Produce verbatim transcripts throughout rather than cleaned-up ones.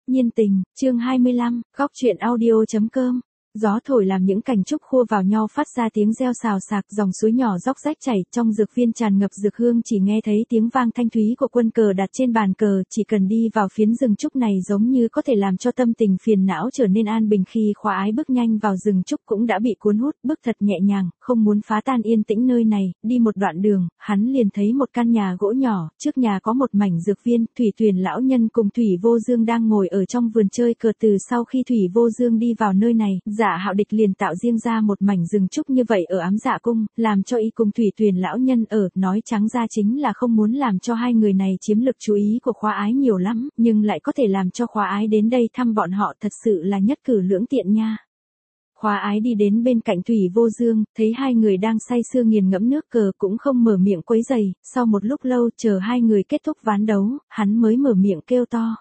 Nhiên tình, chương hai mươi lăm, góc truyện audio.com. Gió thổi làm những cành trúc khua vào nhau phát ra tiếng reo xào xạc, dòng suối nhỏ róc rách chảy, trong dược viên tràn ngập dược hương, chỉ nghe thấy tiếng vang thanh thúy của quân cờ đặt trên bàn cờ, chỉ cần đi vào phiến rừng trúc này giống như có thể làm cho tâm tình phiền não trở nên an bình. Khi Khóa Ái bước nhanh vào rừng trúc cũng đã bị cuốn hút, bước thật nhẹ nhàng, không muốn phá tan yên tĩnh nơi này. Đi một đoạn đường, hắn liền thấy một căn nhà gỗ nhỏ, trước nhà có một mảnh dược viên, Thủy Tuyền lão nhân cùng Thủy Vô Dương đang ngồi ở trong vườn chơi cờ. Từ sau khi Thủy Vô Dương đi vào nơi này, Dạ Hạo Địch liền tạo riêng ra một mảnh rừng trúc như vậy ở Ám Dạ cung, làm cho y cùng Thủy Tuyền lão nhân ở, nói trắng ra chính là không muốn làm cho hai người này chiếm lực chú ý của Khóa Ái nhiều lắm, nhưng lại có thể làm cho Khóa Ái đến đây thăm bọn họ, thật sự là nhất cử lưỡng tiện nha. Khóa Ái đi đến bên cạnh Thủy Vô Dương, thấy hai người đang say sưa nghiền ngẫm nước cờ cũng không mở miệng quấy rầy, sau một lúc lâu chờ hai người kết thúc ván đấu, hắn mới mở miệng kêu to.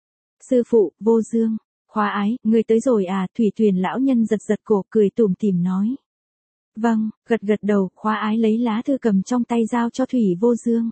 Sư phụ, Vô Dương. Khóa Ái, người tới rồi à? Thủy Tuyền lão nhân giật giật cổ, cười tủm tỉm nói. Vâng, gật gật đầu. Khóa Ái lấy lá thư cầm trong tay giao cho Thủy Vô Dương.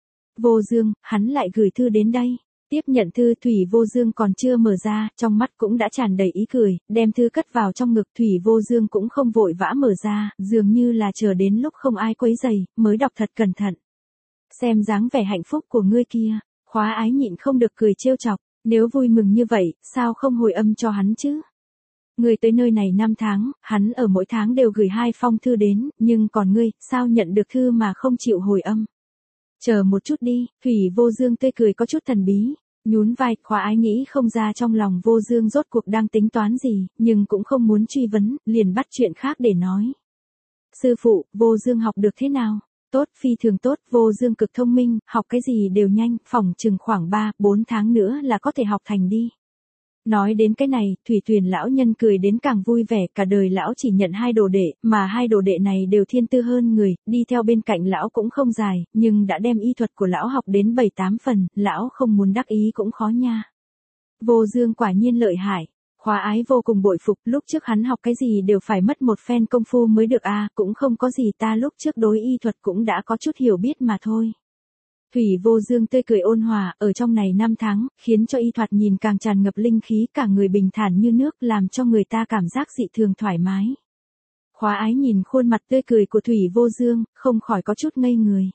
Vô Dương, hắn lại gửi thư đến đây. Tiếp nhận thư, Thủy Vô Dương còn chưa mở ra, trong mắt cũng đã tràn đầy ý cười, đem thư cất vào trong ngực. Thủy Vô Dương cũng không vội vã mở ra, dường như là chờ đến lúc không ai quấy rầy, mới đọc thật cẩn thận. Xem dáng vẻ hạnh phúc của ngươi kia. Khóa Ái nhịn không được cười trêu chọc. Nếu vui mừng như vậy, sao không hồi âm cho hắn chứ? Ngươi tới nơi này năm tháng, hắn ở mỗi tháng đều gửi hai phong thư đến, nhưng còn ngươi, sao nhận được thư mà không chịu hồi âm? Chờ một chút đi. Thủy Vô Dương tươi cười có chút thần bí, nhún vai. Khóa Ái nghĩ không ra trong lòng Vô Dương rốt cuộc đang tính toán gì, nhưng cũng không muốn truy vấn, liền bắt chuyện khác để nói. Sư phụ, Vô Dương học được thế nào? Tốt, phi thường tốt. Vô Dương cực thông minh, học cái gì đều nhanh, phỏng chừng khoảng ba, bốn tháng nữa là có thể học thành đi. Nói đến cái này, Thủy Tuyền lão nhân cười đến càng vui vẻ, cả đời lão chỉ nhận hai đồ đệ, mà hai đồ đệ này đều thiên tư hơn người, đi theo bên cạnh lão cũng không dài, nhưng đã đem y thuật của lão học đến bảy tám phần, lão không muốn đắc ý cũng khó nha. Vô Dương quả nhiên lợi hại. Khóa Ái vô cùng bội phục, lúc trước hắn học cái gì đều phải mất một phen công phu mới được a, à, cũng không có gì, ta lúc trước đối y thuật cũng đã có chút hiểu biết mà thôi. Thủy Vô Dương tươi cười ôn hòa, ở trong này năm tháng, khiến cho y thuật nhìn càng tràn ngập linh khí, cả người bình thản như nước, làm cho người ta cảm giác dị thường thoải mái. Khóa Ái nhìn khuôn mặt tươi cười của Thủy Vô Dương, không khỏi có chút ngây người.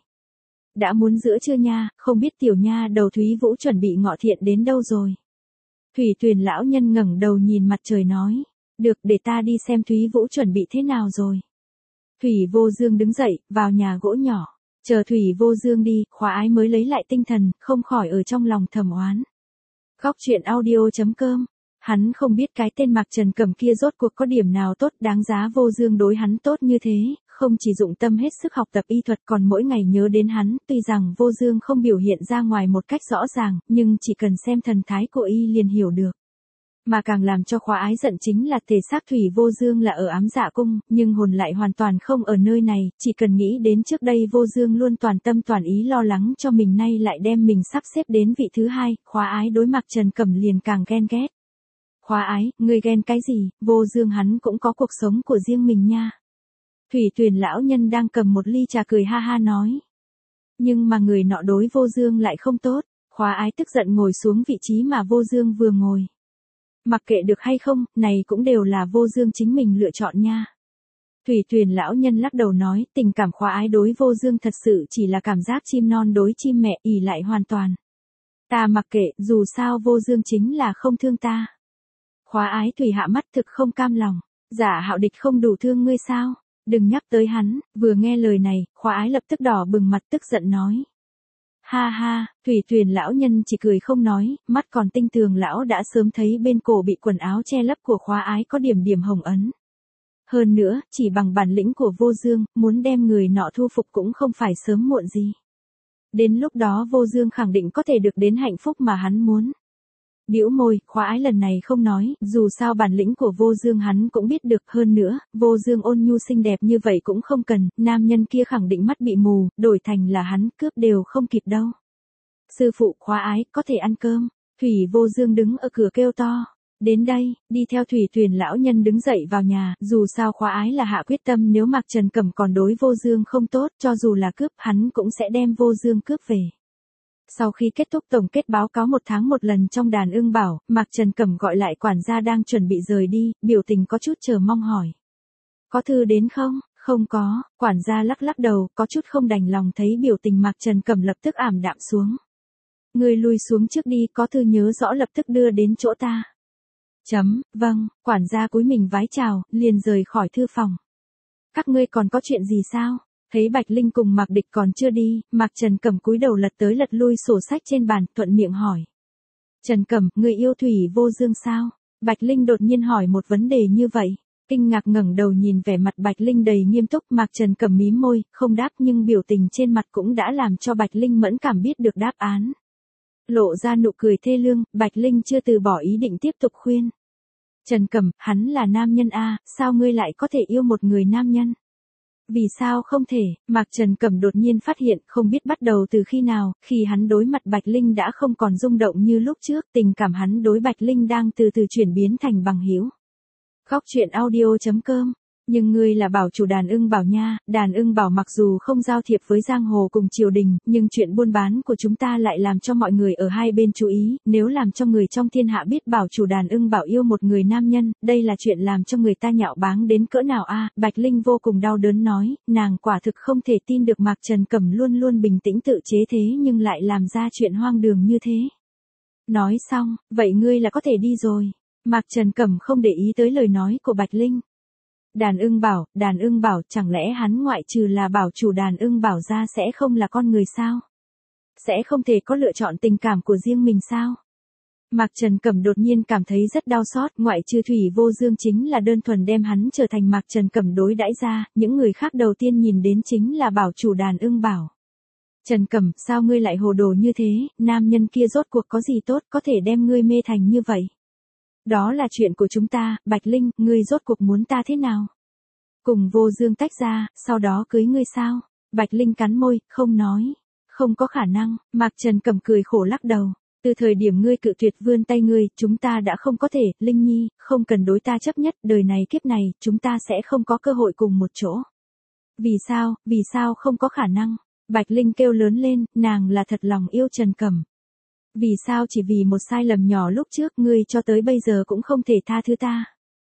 Đã muốn giữa trưa nha, không biết tiểu nha đầu Thúy Vũ chuẩn bị ngọ thiện đến đâu rồi. Thủy Tuyền lão nhân ngẩng đầu nhìn mặt trời nói. Được, để ta đi xem Thúy Vũ chuẩn bị thế nào rồi. Thủy Vô Dương đứng dậy, vào nhà gỗ nhỏ. Chờ Thủy Vô Dương đi, Khóa Ái mới lấy lại tinh thần, không khỏi ở trong lòng thầm oán. Góc truyện audio.com. Hắn không biết cái tên Mạc Trần Cẩm kia rốt cuộc có điểm nào tốt, đáng giá Vô Dương đối hắn tốt như thế, không chỉ dụng tâm hết sức học tập y thuật còn mỗi ngày nhớ đến hắn. Tuy rằng Vô Dương không biểu hiện ra ngoài một cách rõ ràng, nhưng chỉ cần xem thần thái của y liền hiểu được. Mà càng làm cho Khóa Ái giận chính là thể xác Thủy Vô Dương là ở Ám Dạ cung, nhưng hồn lại hoàn toàn không ở nơi này, chỉ cần nghĩ đến trước đây Vô Dương luôn toàn tâm toàn ý lo lắng cho mình, nay lại đem mình sắp xếp đến vị thứ hai, Khóa Ái đối Mạc Trần Cẩm liền càng ghen ghét. Khóa Ái, ngươi ghen cái gì? Vô Dương hắn cũng có cuộc sống của riêng mình nha. Thủy Tuyền lão nhân đang cầm một ly trà cười ha ha nói. Nhưng mà người nọ đối Vô Dương lại không tốt. Khóa Ái tức giận ngồi xuống vị trí mà Vô Dương vừa ngồi. Mặc kệ được hay không, này cũng đều là Vô Dương chính mình lựa chọn nha. Thủy Tuyền lão nhân lắc đầu nói, tình cảm Khóa Ái đối Vô Dương thật sự chỉ là cảm giác chim non đối chim mẹ, ỷ lại hoàn toàn. Ta mặc kệ, dù sao Vô Dương chính là không thương ta. Khóa Ái Thủy hạ mắt thực không cam lòng. Dạ Hạo Địch không đủ thương ngươi sao? Đừng nhắc tới hắn. Vừa nghe lời này, Khóa Ái lập tức đỏ bừng mặt tức giận nói. Ha ha, Thủy Tuyền lão nhân chỉ cười không nói, mắt còn tinh tường lão đã sớm thấy bên cổ bị quần áo che lấp của Khóa Ái có điểm điểm hồng ấn. Hơn nữa, chỉ bằng bản lĩnh của Vô Dương, muốn đem người nọ thu phục cũng không phải sớm muộn gì. Đến lúc đó Vô Dương khẳng định có thể được đến hạnh phúc mà hắn muốn. Bĩu môi, Khóa Ái lần này không nói, dù sao bản lĩnh của Vô Dương hắn cũng biết được, hơn nữa, Vô Dương ôn nhu xinh đẹp như vậy cũng không cần, nam nhân kia khẳng định mắt bị mù, đổi thành là hắn cướp đều không kịp đâu. Sư phụ, Khóa Ái, có thể ăn cơm. Thủy Vô Dương đứng ở cửa kêu to. Đến đây, đi theo Thủy Tuyền lão nhân đứng dậy vào nhà, dù sao Khóa Ái là hạ quyết tâm nếu Mạc Trần Cẩm còn đối Vô Dương không tốt, cho dù là cướp hắn cũng sẽ đem Vô Dương cướp về. Sau khi kết thúc tổng kết báo cáo một tháng một lần trong đàn ưng bảo, Mạc Trần Cẩm gọi lại quản gia đang chuẩn bị rời đi, biểu tình có chút chờ mong hỏi. Có thư đến không? Không có, quản gia lắc lắc đầu, có chút không đành lòng thấy biểu tình Mạc Trần Cẩm lập tức ảm đạm xuống. Ngươi lui xuống trước đi, có thư nhớ rõ lập tức đưa đến chỗ ta. Chấm, vâng, quản gia cúi mình vái chào, liền rời khỏi thư phòng. Các ngươi còn có chuyện gì sao? Thấy Bạch Linh cùng Mạc Địch còn chưa đi, Mạc Trần Cẩm cúi đầu lật tới lật lui sổ sách trên bàn, thuận miệng hỏi. Trần Cẩm, người yêu Thủy Vô Dương sao? Bạch Linh đột nhiên hỏi một vấn đề như vậy. Kinh ngạc ngẩng đầu nhìn vẻ mặt Bạch Linh đầy nghiêm túc, Mạc Trần Cẩm mím môi, không đáp nhưng biểu tình trên mặt cũng đã làm cho Bạch Linh mẫn cảm biết được đáp án. Lộ ra nụ cười thê lương, Bạch Linh chưa từ bỏ ý định tiếp tục khuyên. Trần Cẩm, hắn là nam nhân a, sao ngươi lại có thể yêu một người nam nhân? Vì sao không thể? Mạc Trần Cẩm đột nhiên phát hiện, không biết bắt đầu từ khi nào, khi hắn đối mặt Bạch Linh đã không còn rung động như lúc trước, tình cảm hắn đối Bạch Linh đang từ từ chuyển biến thành bằng hữu. Khóc chuyện audio chấm com. Nhưng ngươi là bảo chủ đàn ưng bảo nha, đàn ưng bảo mặc dù không giao thiệp với giang hồ cùng triều đình, nhưng chuyện buôn bán của chúng ta lại làm cho mọi người ở hai bên chú ý, nếu làm cho người trong thiên hạ biết bảo chủ đàn ưng bảo yêu một người nam nhân, đây là chuyện làm cho người ta nhạo báng đến cỡ nào a? Bạch Linh vô cùng đau đớn nói, nàng quả thực không thể tin được Mạc Trần Cẩm luôn luôn bình tĩnh tự chế thế nhưng lại làm ra chuyện hoang đường như thế. Nói xong, vậy ngươi là có thể đi rồi. Mạc Trần Cẩm không để ý tới lời nói của Bạch Linh. Đàn ưng bảo, đàn ưng bảo, chẳng lẽ hắn ngoại trừ là bảo chủ đàn ưng bảo ra sẽ không là con người sao? Sẽ không thể có lựa chọn tình cảm của riêng mình sao? Mạc Trần Cẩm đột nhiên cảm thấy rất đau xót, ngoại trừ Thủy Vô Dương chính là đơn thuần đem hắn trở thành Mạc Trần Cẩm đối đãi ra, những người khác đầu tiên nhìn đến chính là bảo chủ đàn ưng bảo. Trần Cẩm, sao ngươi lại hồ đồ như thế, nam nhân kia rốt cuộc có gì tốt có thể đem ngươi mê thành như vậy? Đó là chuyện của chúng ta, Bạch Linh, ngươi rốt cuộc muốn ta thế nào? Cùng Vô Dương tách ra, sau đó cưới ngươi sao? Bạch Linh cắn môi, không nói. Không có khả năng, Mạc Trần Cẩm cười khổ lắc đầu. Từ thời điểm ngươi cự tuyệt vươn tay ngươi, chúng ta đã không có thể, Linh Nhi, không cần đối ta chấp nhất, đời này kiếp này, chúng ta sẽ không có cơ hội cùng một chỗ. Vì sao, vì sao không có khả năng? Bạch Linh kêu lớn lên, nàng là thật lòng yêu Trần Cẩm. Vì sao chỉ vì một sai lầm nhỏ lúc trước ngươi cho tới bây giờ cũng không thể tha thứ ta?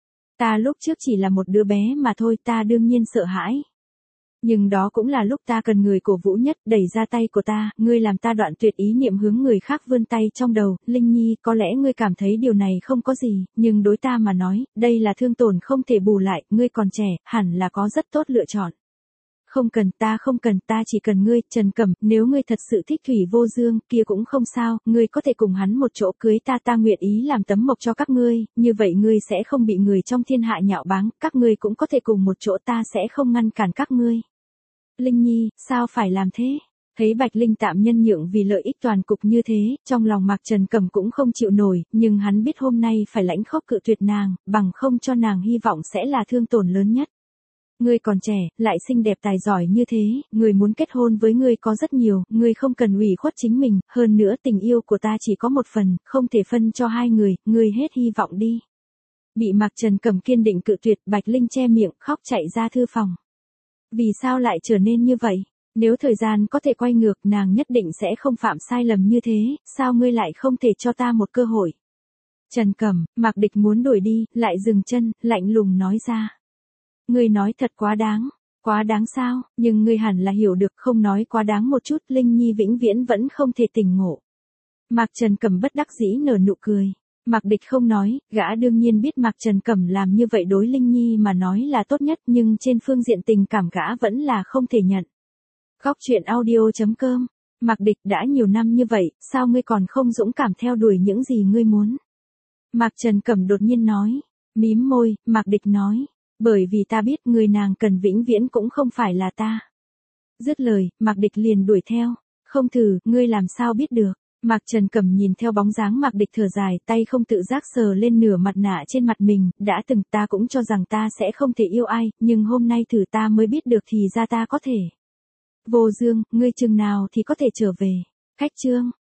Ta lúc trước chỉ là một đứa bé mà thôi, ta đương nhiên sợ hãi. Nhưng đó cũng là lúc ta cần người cổ vũ nhất, đẩy ra tay của ta, ngươi làm ta đoạn tuyệt ý niệm hướng người khác vươn tay trong đầu, Linh Nhi, có lẽ ngươi cảm thấy điều này không có gì, nhưng đối ta mà nói, đây là thương tổn không thể bù lại, ngươi còn trẻ, hẳn là có rất tốt lựa chọn. Không cần, ta không cần, ta chỉ cần ngươi, Trần Cẩm, nếu ngươi thật sự thích Thủy Vô Dương, kia cũng không sao, ngươi có thể cùng hắn một chỗ cưới ta, ta nguyện ý làm tấm mộc cho các ngươi, như vậy ngươi sẽ không bị người trong thiên hạ nhạo báng, các ngươi cũng có thể cùng một chỗ, ta sẽ không ngăn cản các ngươi. Linh Nhi, sao phải làm thế? Thấy Bạch Linh tạm nhân nhượng vì lợi ích toàn cục như thế, trong lòng Mạc Trần Cẩm cũng không chịu nổi, nhưng hắn biết hôm nay phải lãnh khốc cự tuyệt nàng, bằng không cho nàng hy vọng sẽ là thương tổn lớn nhất. Ngươi còn trẻ, lại xinh đẹp tài giỏi như thế, người muốn kết hôn với ngươi có rất nhiều, ngươi không cần ủy khuất chính mình, hơn nữa tình yêu của ta chỉ có một phần, không thể phân cho hai người, ngươi hết hy vọng đi. Bị Mạc Trần Cẩm kiên định cự tuyệt, Bạch Linh che miệng, khóc chạy ra thư phòng. Vì sao lại trở nên như vậy? Nếu thời gian có thể quay ngược, nàng nhất định sẽ không phạm sai lầm như thế, sao ngươi lại không thể cho ta một cơ hội? Trần Cẩm, Mạc Địch muốn đuổi đi, lại dừng chân, lạnh lùng nói ra. Ngươi nói thật quá đáng, quá đáng sao, nhưng ngươi hẳn là hiểu được, không nói quá đáng một chút, Linh Nhi vĩnh viễn vẫn không thể tỉnh ngộ. Mạc Trần Cẩm bất đắc dĩ nở nụ cười. Mạc Địch không nói, gã đương nhiên biết Mạc Trần Cẩm làm như vậy đối Linh Nhi mà nói là tốt nhất, nhưng trên phương diện tình cảm gã vẫn là không thể nhận. Khóc chuyện audio chấm com. Mạc Địch, đã nhiều năm như vậy, sao ngươi còn không dũng cảm theo đuổi những gì ngươi muốn? Mạc Trần Cẩm đột nhiên nói. Mím môi, Mạc Địch nói. Bởi vì ta biết người nàng cần vĩnh viễn cũng không phải là ta. Dứt lời, Mạc Địch liền đuổi theo. Không thử, ngươi làm sao biết được? Mạc Trần Cẩm nhìn theo bóng dáng Mạc Địch thở dài, tay không tự giác sờ lên nửa mặt nạ trên mặt mình, đã từng ta cũng cho rằng ta sẽ không thể yêu ai, nhưng hôm nay thử ta mới biết được thì ra ta có thể. Vô Dương, ngươi chừng nào thì có thể trở về? Khách chương.